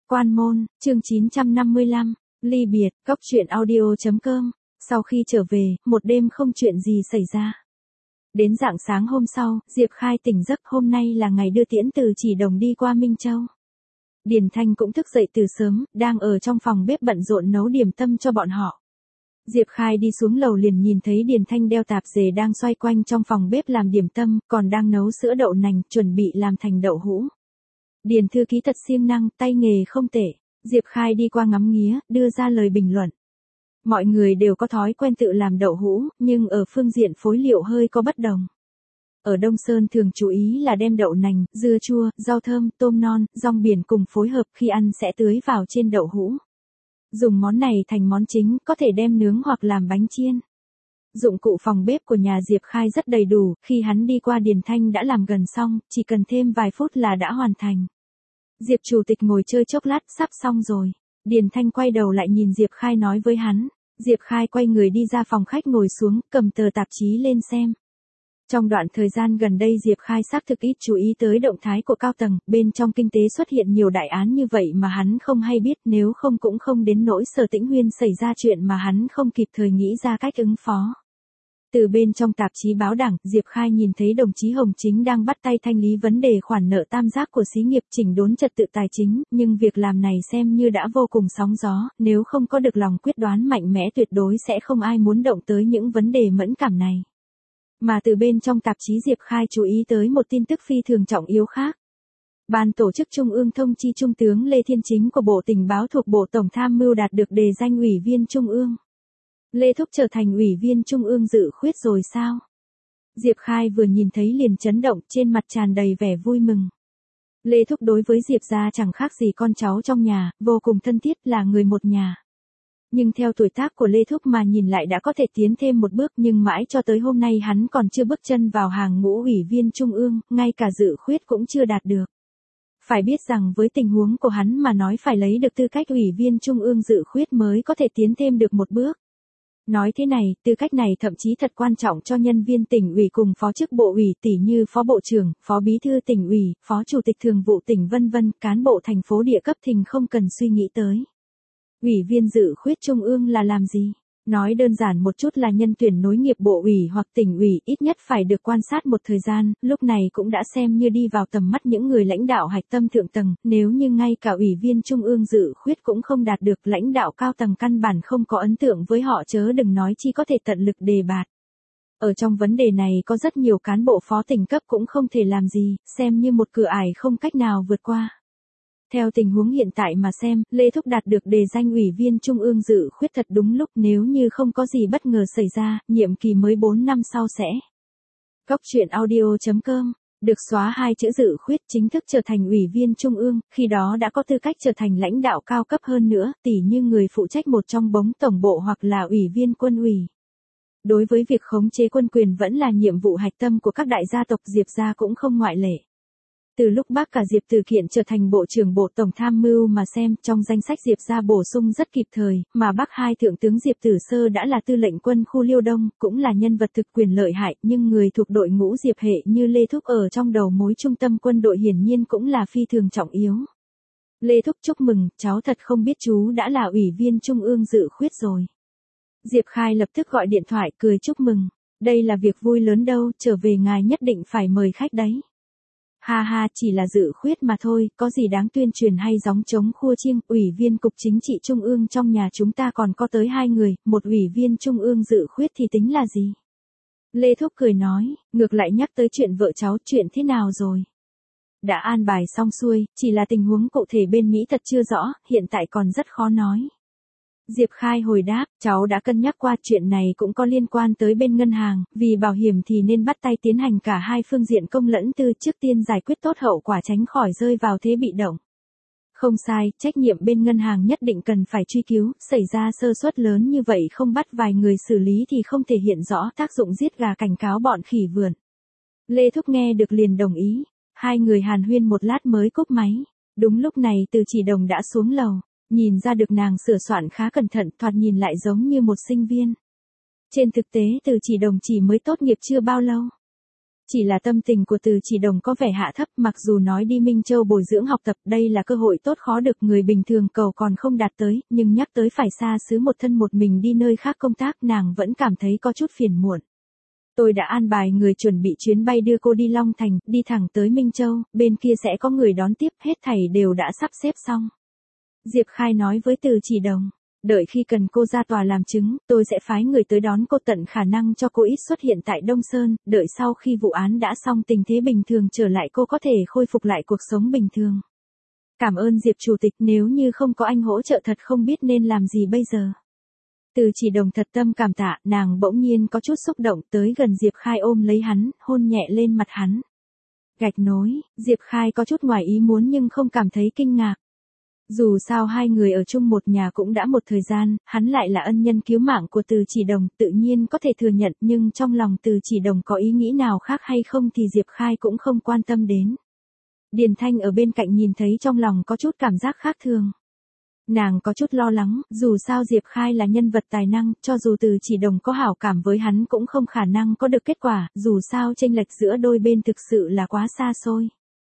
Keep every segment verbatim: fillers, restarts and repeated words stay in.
Quan môn, chương chín trăm năm mươi lăm, ly biệt, cóc truyện audio chấm com. Sau khi trở về, một đêm không chuyện gì xảy ra. Đến rạng sáng hôm sau, Diệp Khai tỉnh giấc, hôm nay là ngày đưa tiễn từ Chỉ Đồng đi qua Minh Châu. Điền Thanh cũng thức dậy từ sớm, đang ở trong phòng bếp bận rộn nấu điểm tâm cho bọn họ. Diệp Khai đi xuống lầu liền nhìn thấy Điền Thanh đeo tạp dề đang xoay quanh trong phòng bếp làm điểm tâm, còn đang nấu sữa đậu nành, chuẩn bị làm thành đậu hũ. Điền thư ký thật siêng năng, tay nghề không tệ. Diệp Khai đi qua ngắm nghía, đưa ra lời bình luận. Mọi người đều có thói quen tự làm đậu hũ, nhưng ở phương diện phối liệu hơi có bất đồng. Ở Đông Sơn thường chú ý là đem đậu nành, dưa chua, rau thơm, tôm non, rong biển cùng phối hợp, khi ăn sẽ tưới vào trên đậu hũ. Dùng món này thành món chính, có thể đem nướng hoặc làm bánh chiên. Dụng cụ phòng bếp của nhà Diệp Khai rất đầy đủ, khi hắn đi qua Điền Thanh đã làm gần xong, chỉ cần thêm vài phút là đã hoàn thành. Diệp chủ tịch ngồi chơi chốc lát, sắp xong rồi. Điền Thanh quay đầu lại nhìn Diệp Khai nói với hắn. Diệp Khai quay người đi ra phòng khách ngồi xuống, cầm tờ tạp chí lên xem. Trong đoạn thời gian gần đây Diệp Khai xác thực ít chú ý tới động thái của cao tầng, bên trong kinh tế xuất hiện nhiều đại án như vậy mà hắn không hay biết, nếu không cũng không đến nỗi Sở Tĩnh Huyên xảy ra chuyện mà hắn không kịp thời nghĩ ra cách ứng phó. Từ bên trong tạp chí báo đảng, Diệp Khai nhìn thấy đồng chí Hồng Chính đang bắt tay thanh lý vấn đề khoản nợ tam giác của xí nghiệp, chỉnh đốn trật tự tài chính, nhưng việc làm này xem như đã vô cùng sóng gió, nếu không có được lòng quyết đoán mạnh mẽ tuyệt đối sẽ không ai muốn động tới những vấn đề mẫn cảm này. Mà từ bên trong tạp chí Diệp Khai chú ý tới một tin tức phi thường trọng yếu khác. Ban tổ chức Trung ương thông chi Trung tướng Lê Thiên Chính của Bộ Tình báo thuộc Bộ Tổng tham mưu đạt được đề danh Ủy viên Trung ương. Lê Thúc trở thành Ủy viên Trung ương dự khuyết rồi sao? Diệp Khai vừa nhìn thấy liền chấn động, trên mặt tràn đầy vẻ vui mừng. Lê Thúc đối với Diệp gia chẳng khác gì con cháu trong nhà, vô cùng thân thiết, là người một nhà. Nhưng theo tuổi tác của Lê Thúc mà nhìn lại đã có thể tiến thêm một bước, nhưng mãi cho tới hôm nay hắn còn chưa bước chân vào hàng ngũ Ủy viên Trung ương, ngay cả dự khuyết cũng chưa đạt được. Phải biết rằng với tình huống của hắn mà nói phải lấy được tư cách Ủy viên Trung ương dự khuyết mới có thể tiến thêm được một bước. Nói thế này, tư cách này thậm chí thật quan trọng cho nhân viên tỉnh ủy cùng phó chức bộ ủy, tỉ như phó bộ trưởng, phó bí thư tỉnh ủy, phó chủ tịch thường vụ tỉnh vân vân, cán bộ thành phố địa cấp thình không cần suy nghĩ tới. Ủy viên dự khuyết Trung ương là làm gì? Nói đơn giản một chút là nhân tuyển nối nghiệp bộ ủy hoặc tỉnh ủy, ít nhất phải được quan sát một thời gian, lúc này cũng đã xem như đi vào tầm mắt những người lãnh đạo hạch tâm thượng tầng, nếu như ngay cả Ủy viên Trung ương dự khuyết cũng không đạt được, lãnh đạo cao tầng căn bản không có ấn tượng với họ chớ đừng nói chi có thể tận lực đề bạt. Ở trong vấn đề này có rất nhiều cán bộ phó tỉnh cấp cũng không thể làm gì, xem như một cửa ải không cách nào vượt qua. Theo tình huống hiện tại mà xem, Lê Thúc đạt được đề danh Ủy viên Trung ương dự khuyết thật đúng lúc, nếu như không có gì bất ngờ xảy ra, nhiệm kỳ mới bốn năm sau sẽ. Cóc truyện audio chấm com, được xóa hai chữ dự khuyết, chính thức trở thành Ủy viên Trung ương, khi đó đã có tư cách trở thành lãnh đạo cao cấp hơn nữa, tỉ như người phụ trách một trong bóng tổng bộ hoặc là Ủy viên quân ủy. Đối với việc khống chế quân quyền vẫn là nhiệm vụ hạch tâm của các đại gia tộc, Diệp gia cũng không ngoại lệ. Từ lúc bác cả Diệp Từ Kiện trở thành Bộ trưởng Bộ Tổng tham mưu mà xem, trong danh sách Diệp gia bổ sung rất kịp thời, mà bác hai thượng tướng Diệp Tử Sơ đã là tư lệnh quân khu Liêu Đông, cũng là nhân vật thực quyền lợi hại, nhưng người thuộc đội ngũ Diệp hệ như Lê Thúc ở trong đầu mối trung tâm quân đội hiển nhiên cũng là phi thường trọng yếu. Lê Thúc chúc mừng, cháu thật không biết chú đã là Ủy viên Trung ương dự khuyết rồi. Diệp Khai lập tức gọi điện thoại cười chúc mừng, đây là việc vui lớn đâu, trở về ngài nhất định phải mời khách đấy. Ha ha, chỉ là dự khuyết mà thôi, có gì đáng tuyên truyền hay gióng trống khua chiêng, Ủy viên Cục Chính trị Trung ương trong nhà chúng ta còn có tới hai người, một Ủy viên Trung ương dự khuyết thì tính là gì? Lê Thúc cười nói, ngược lại nhắc tới chuyện vợ cháu, chuyện thế nào rồi? Đã an bài xong xuôi, chỉ là tình huống cụ thể bên Mỹ thật chưa rõ, hiện tại còn rất khó nói. Diệp Khai hồi đáp, cháu đã cân nhắc qua, chuyện này cũng có liên quan tới bên ngân hàng, vì bảo hiểm thì nên bắt tay tiến hành cả hai phương diện công lẫn tư, trước tiên giải quyết tốt hậu quả tránh khỏi rơi vào thế bị động. Không sai, trách nhiệm bên ngân hàng nhất định cần phải truy cứu, xảy ra sơ suất lớn như vậy không bắt vài người xử lý thì không thể hiện rõ tác dụng giết gà cảnh cáo bọn khỉ vườn. Lê Thúc nghe được liền đồng ý, hai người hàn huyên một lát mới cúp máy. Đúng lúc này Từ Chỉ Đồng đã xuống lầu. Nhìn ra được nàng sửa soạn khá cẩn thận, thoạt nhìn lại giống như một sinh viên. Trên thực tế Từ Chỉ Đồng chỉ mới tốt nghiệp chưa bao lâu. Chỉ là tâm tình của Từ Chỉ Đồng có vẻ hạ thấp, mặc dù nói đi Minh Châu bồi dưỡng học tập đây là cơ hội tốt khó được người bình thường cầu còn không đạt tới, nhưng nhắc tới phải xa xứ một thân một mình đi nơi khác công tác nàng vẫn cảm thấy có chút phiền muộn. Tôi đã an bài người chuẩn bị chuyến bay đưa cô đi Long Thành, đi thẳng tới Minh Châu, bên kia sẽ có người đón tiếp, hết thảy đều đã sắp xếp xong. Diệp Khai nói với Từ Chỉ Đồng, đợi khi cần cô ra tòa làm chứng, tôi sẽ phái người tới đón cô, tận khả năng cho cô ít xuất hiện tại Đông Sơn, đợi sau khi vụ án đã xong tình thế bình thường trở lại cô có thể khôi phục lại cuộc sống bình thường. Cảm ơn Diệp Chủ tịch, nếu như không có anh hỗ trợ thật không biết nên làm gì bây giờ. Từ Chỉ Đồng thật tâm cảm tạ, nàng bỗng nhiên có chút xúc động tới gần Diệp Khai ôm lấy hắn, hôn nhẹ lên mặt hắn. Gạch nối, Diệp Khai có chút ngoài ý muốn nhưng không cảm thấy kinh ngạc. Dù sao hai người ở chung một nhà cũng đã một thời gian, hắn lại là ân nhân cứu mạng của Từ Chỉ Đồng, tự nhiên có thể thừa nhận, nhưng trong lòng Từ Chỉ Đồng có ý nghĩ nào khác hay không thì Diệp Khai cũng không quan tâm đến. Điền Thanh ở bên cạnh nhìn thấy trong lòng có chút cảm giác khác thường. Nàng có chút lo lắng, dù sao Diệp Khai là nhân vật tài năng, cho dù Từ Chỉ Đồng có hảo cảm với hắn cũng không khả năng có được kết quả, dù sao chênh lệch giữa đôi bên thực sự là quá xa xôi.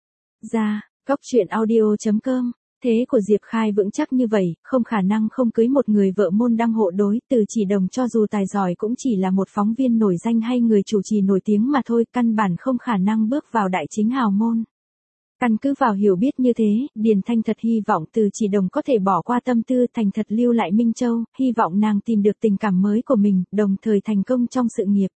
Ra, Cốc Truyện Audio chấm com. Thế của Diệp Khai vững chắc như vậy, không khả năng không cưới một người vợ môn đăng hộ đối, Từ Chỉ Đồng cho dù tài giỏi cũng chỉ là một phóng viên nổi danh hay người chủ trì nổi tiếng mà thôi, căn bản không khả năng bước vào đại chính hào môn. Căn cứ vào hiểu biết như thế, Điền Thanh thật hy vọng Từ Chỉ Đồng có thể bỏ qua tâm tư thành thật lưu lại Minh Châu, hy vọng nàng tìm được tình cảm mới của mình, đồng thời thành công trong sự nghiệp.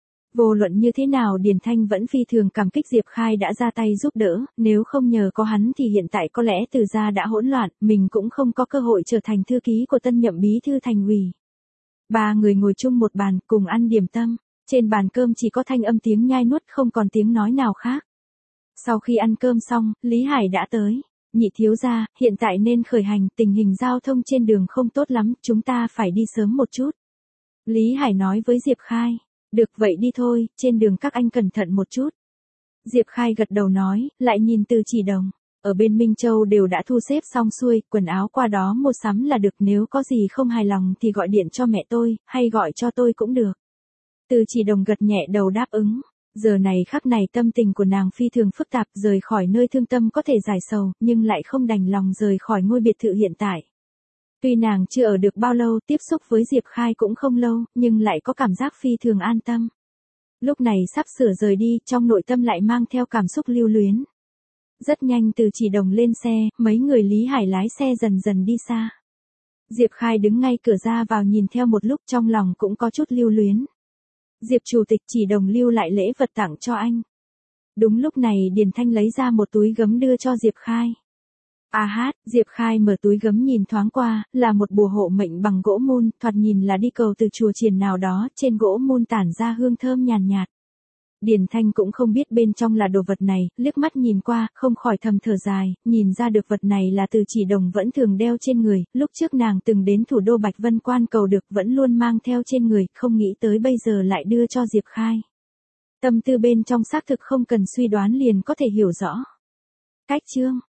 Vô luận như thế nào Điền Thanh vẫn phi thường cảm kích Diệp Khai đã ra tay giúp đỡ, nếu không nhờ có hắn thì hiện tại có lẽ Từ gia đã hỗn loạn, mình cũng không có cơ hội trở thành thư ký của tân nhậm bí thư thành ủy. Ba người ngồi chung một bàn, cùng ăn điểm tâm, trên bàn cơm chỉ có thanh âm tiếng nhai nuốt không còn tiếng nói nào khác. Sau khi ăn cơm xong, Lý Hải đã tới. Nhị thiếu gia, hiện tại nên khởi hành, tình hình giao thông trên đường không tốt lắm, chúng ta phải đi sớm một chút. Lý Hải nói với Diệp Khai. Được vậy đi thôi, trên đường các anh cẩn thận một chút. Diệp Khai gật đầu nói, lại nhìn Từ Chỉ Đồng. Ở bên Minh Châu đều đã thu xếp xong xuôi, quần áo qua đó mua sắm là được, nếu có gì không hài lòng thì gọi điện cho mẹ tôi, hay gọi cho tôi cũng được. Từ Chỉ Đồng gật nhẹ đầu đáp ứng. Giờ này khắc này tâm tình của nàng phi thường phức tạp, rời khỏi nơi thương tâm có thể giải sầu, nhưng lại không đành lòng rời khỏi ngôi biệt thự hiện tại. Tuy nàng chưa ở được bao lâu, tiếp xúc với Diệp Khai cũng không lâu, nhưng lại có cảm giác phi thường an tâm. Lúc này sắp sửa rời đi, trong nội tâm lại mang theo cảm xúc lưu luyến. Rất nhanh Từ Chỉ Đồng lên xe, mấy người Lý Hải lái xe dần dần đi xa. Diệp Khai đứng ngay cửa ra vào nhìn theo một lúc, trong lòng cũng có chút lưu luyến. Diệp Chủ tịch, Chỉ Đồng lưu lại lễ vật tặng cho anh. Đúng lúc này Điền Thanh lấy ra một túi gấm đưa cho Diệp Khai. À hát, Diệp Khai mở túi gấm nhìn thoáng qua, là một bùa hộ mệnh bằng gỗ mun, thoạt nhìn là đi cầu từ chùa chiền nào đó, trên gỗ mun tản ra hương thơm nhàn nhạt, nhạt. Điền Thanh cũng không biết bên trong là đồ vật này, liếc mắt nhìn qua, không khỏi thầm thở dài, nhìn ra được vật này là Từ Chỉ Đồng vẫn thường đeo trên người, lúc trước nàng từng đến thủ đô Bạch Vân Quan cầu được vẫn luôn mang theo trên người, không nghĩ tới bây giờ lại đưa cho Diệp Khai. Tâm tư bên trong xác thực không cần suy đoán liền có thể hiểu rõ. Cách chương